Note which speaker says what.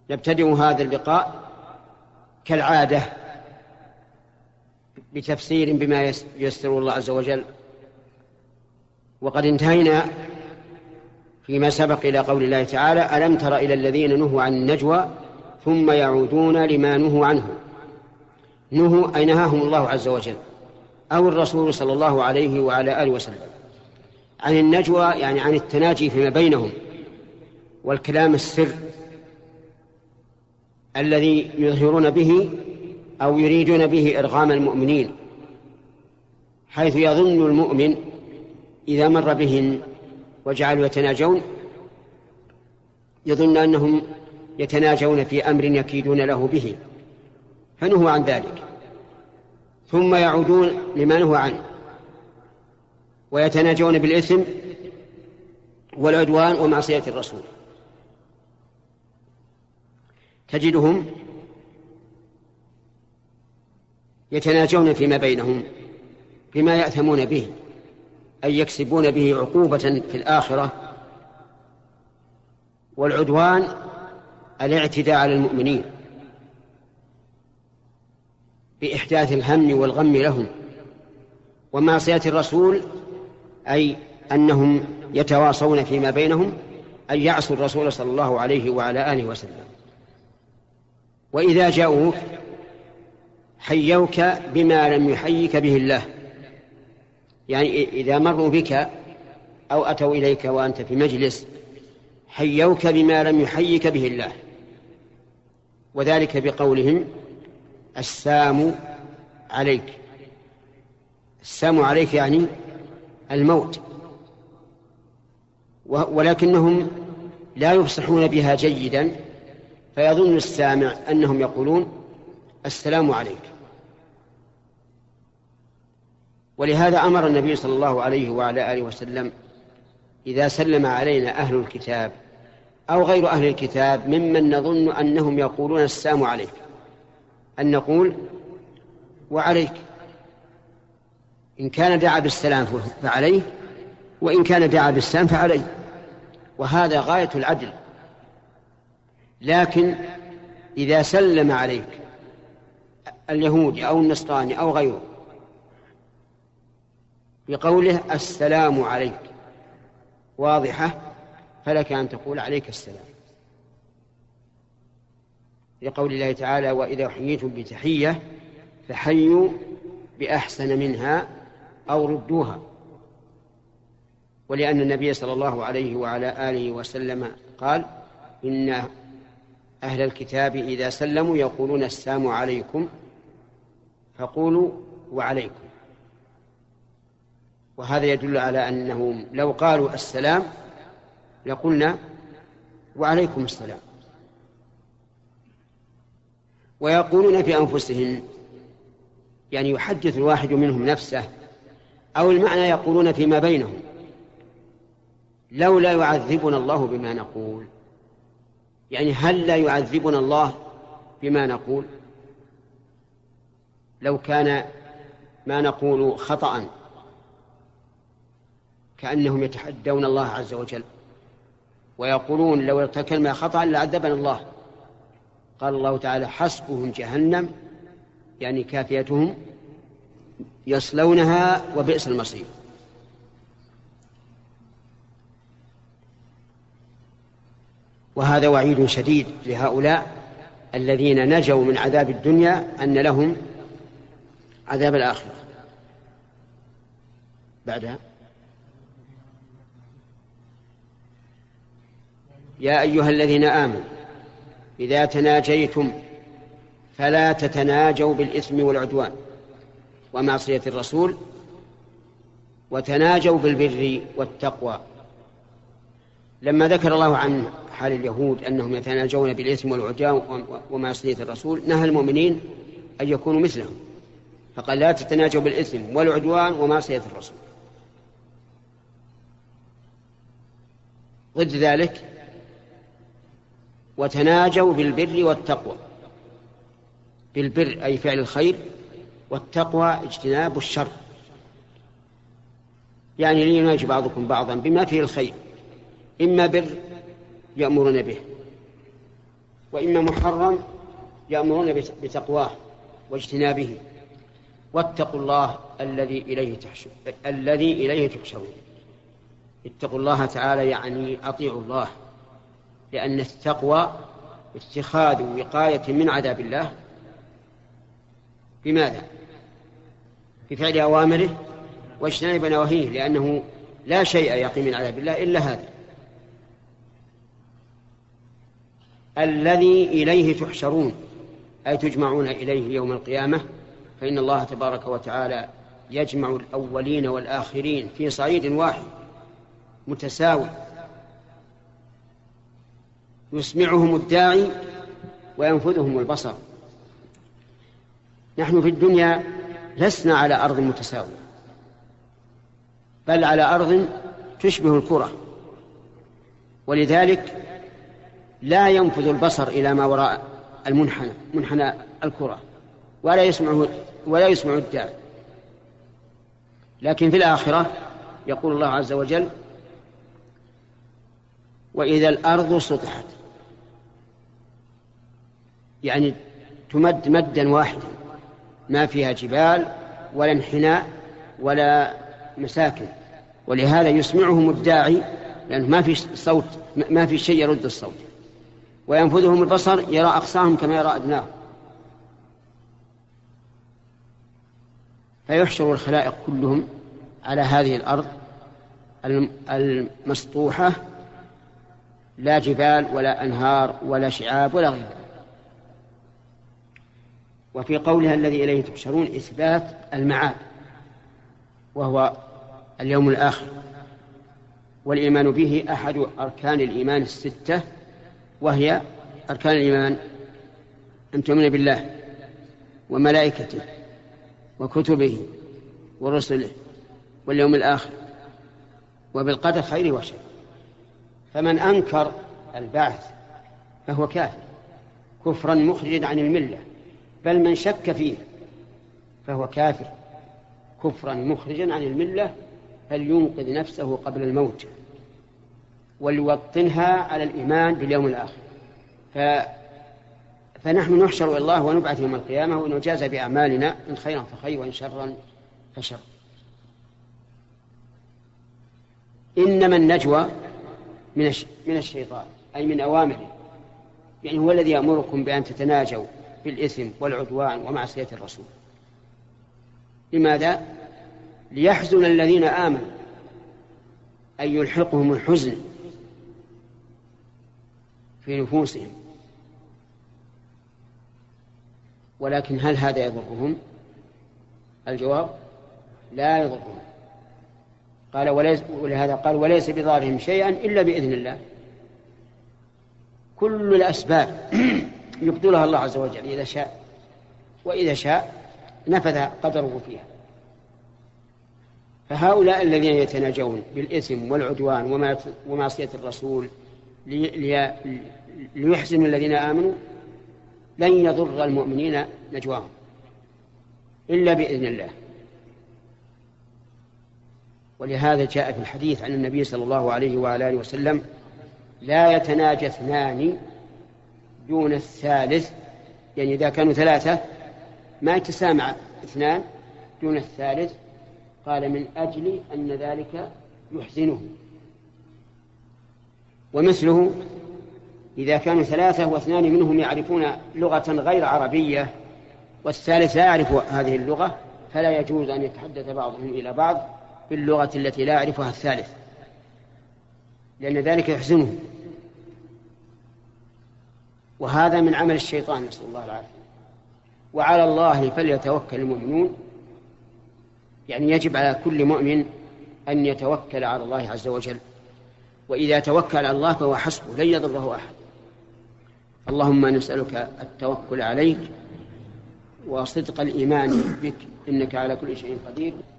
Speaker 1: نبتدئ هذا اللقاء كالعادة بتفسير بما ييسر الله عز وجل. وقد انتهينا فيما سبق إلى قول الله تعالى: ألم تر إلى الذين نهوا عن النجوى ثم يعودون لما نهوا عنه. نهوا أي نهاهم الله عز وجل أو الرسول صلى الله عليه وعلى آله وسلم عن النجوى، يعني عن التناجي فيما بينهم والكلام السر الذي يظهرون به أو يريدون به إرغام المؤمنين، حيث يظن المؤمن إذا مر بهم وجعلوا يتناجون يظن أنهم يتناجون في أمر يكيدون له به، فنهوا عن ذلك ثم يعودون لما نهوا عنه ويتناجون بالإثم والعدوان ومعصية الرسول. تجدهم يتناجون فيما بينهم بما يأثمون به، أي يكسبون به عقوبة في الآخرة. والعدوان الاعتداء على المؤمنين بإحداث الهم والغم لهم، ومعصية الرسول أي أنهم يتواصون فيما بينهم أن يعصوا الرسول صلى الله عليه وعلى آله وسلم. وإذا جاءوك حيوك بما لم يحيك به الله، يعني إذا مروا بك أو أتوا إليك وأنت في مجلس حيوك بما لم يحيك به الله، وذلك بقولهم: السام عليك. السام عليك يعني الموت، ولكنهم لا يفصحون بها جيدا، فيظن السامع أنهم يقولون السلام عليك. ولهذا أمر النبي صلى الله عليه وعلى آله وسلم إذا سلم علينا أهل الكتاب أو غير أهل الكتاب ممن نظن أنهم يقولون السلام عليك أن نقول وعليك، إن كان دعا بالسلام فعليه، وإن كان دعا بالسلام فعليه، وهذا غاية العدل. لكن إذا سلم عليك اليهودي أو النصراني أو غيره بقوله السلام عليك واضحة، فلك أن تقول عليك السلام، لقول الله تعالى: وإذا حييتم بتحية فحيوا بأحسن منها أو ردوها. ولأن النبي صلى الله عليه وعلى آله وسلم قال: إن أهل الكتاب إذا سلموا يقولون السلام عليكم فقولوا وعليكم. وهذا يدل على أنهم لو قالوا السلام لقلنا وعليكم السلام. ويقولون في أنفسهم، يعني يحدث الواحد منهم نفسه، أو المعنى يقولون فيما بينهم: لولا يعذبنا الله بما نقول، يعني هل لا يعذبنا الله بما نقول؟ لو كان ما نقول خطأ كأنهم يتحدون الله عز وجل ويقولون لو ارتكبنا خطأ لعذبنا الله. قال الله تعالى: حسبهم جهنم، يعني كافيتهم، يصلونها وبئس المصير. وهذا وعيد شديد لهؤلاء الذين نجوا من عذاب الدنيا أن لهم عذاب الآخرة. بعدها: يا أيها الذين آمنوا إذا تناجيتم فلا تتناجوا بالإثم والعدوان ومعصية الرسول، وتناجوا بالبر والتقوى. لما ذكر الله عن حال اليهود أنهم يتناجون بالإثم والعدوان ومعصية الرسول، نهى المؤمنين أن يكونوا مثلهم، فقال: لا تتناجوا بالإثم والعدوان ومعصية الرسول. ضد ذلك: وتناجوا بالبر والتقوى. بالبر أي فعل الخير، والتقوى اجتناب الشر، يعني ليناجي بعضكم بعضا بما فيه الخير، إما بر يأمرون به وإما محرم يأمرون بتقواه واجتنابه. واتقوا الله الذي إليه تحشرون. اتقوا الله تعالى يعني أطيعوا الله، لأن التقوى اتخاذ وقاية من عذاب الله. بماذا؟ بفعل أوامره واجتناب نواهيه، لأنه لا شيء يقي من عذاب الله إلا هذا. الذي إليه تحشرون أي تجمعون إليه يوم القيامة، فإن الله تبارك وتعالى يجمع الأولين والآخرين في صعيد واحد متساوي، يسمعهم الداعي وينفذهم البصر. نحن في الدنيا لسنا على أرض متساوية، بل على أرض تشبه الكرة، ولذلك لا ينفذ البصر إلى ما وراء منحنى الكرة، ولا يسمع الداعي. لكن في الآخرة يقول الله عز وجل: وإذا الأرض سطحت، يعني تمد مدا واحدا، ما فيها جبال ولا انحناء ولا مساكن، ولهذا يسمعهم الداعي، لأنه ما في شيء يرد الصوت، وينفذهم البصر، يرى أقصاهم كما يرى أدناهم. فيحشر الخلائق كلهم على هذه الأرض المسطوحة، لا جبال ولا أنهار ولا شعاب ولا غيره. وفي قولها الذي إليه تحشرون إثبات المعاد، وهو اليوم الآخر، والإيمان به أحد أركان الإيمان الستة، وهي أركان الإيمان: أن تؤمن بالله وملائكته وكتبه ورسله واليوم الآخر وبالقدر خيره وشره. فمن أنكر البعث فهو كافر كفرا مخرجا عن الملة، بل من شك فيه فهو كافر كفرا مخرجا عن الملة، فلينقذ نفسه قبل الموت وليوطنها على الإيمان باليوم الآخر. فنحن نحشر إلى الله ونبعث يوم القيامة ونجازى بأعمالنا، إن خيرا فخير وإن شرا فشر. إنما النجوى من الشيطان، أي من أوامره، يعني هو الذي يأمركم بأن تتناجوا بالإثم والعدوان ومعصية الرسول. لماذا؟ ليحزن الذين آمنوا، أي يلحقهم الحزن في نفوسهم. ولكن هل هذا يضرهم؟ الجواب: لا يضرهم. قال ولهذا قال: وليس بضارهم شيئا إلا بإذن الله. كل الأسباب يبطلها الله عز وجل إذا شاء، وإذا شاء نفذ قدره فيها. فهؤلاء الذين يتناجون بالإثم والعدوان ومعصية الرسول ليحزنوا الذين آمنوا، لن يضر المؤمنين نجواهم إلا بإذن الله. ولهذا جاء في الحديث عن النبي صلى الله عليه وعلى آله وسلم: لا يتناجى اثنان دون الثالث، يعني إذا كانوا ثلاثة ما يتسامع اثنان دون الثالث، قال: من أجل أن ذلك يحزنه. ومثله إذا كانوا ثلاثة واثنان منهم يعرفون لغة غير عربية والثالث لا يعرف هذه اللغة، فلا يجوز أن يتحدث بعضهم إلى بعض باللغة التي لا يعرفها الثالث، لأن ذلك يحزنه. وهذا من عمل الشيطان، نسأل الله العافية. وعلى الله فليتوكل المؤمنون، يعني يجب على كل مؤمن أن يتوكل على الله عز وجل، وإذا توكل على الله فهو حسبه، لن يضره أحد. اللهم نسألك التوكل عليك وصدق الإيمان بك، إنك على كل شيء قدير.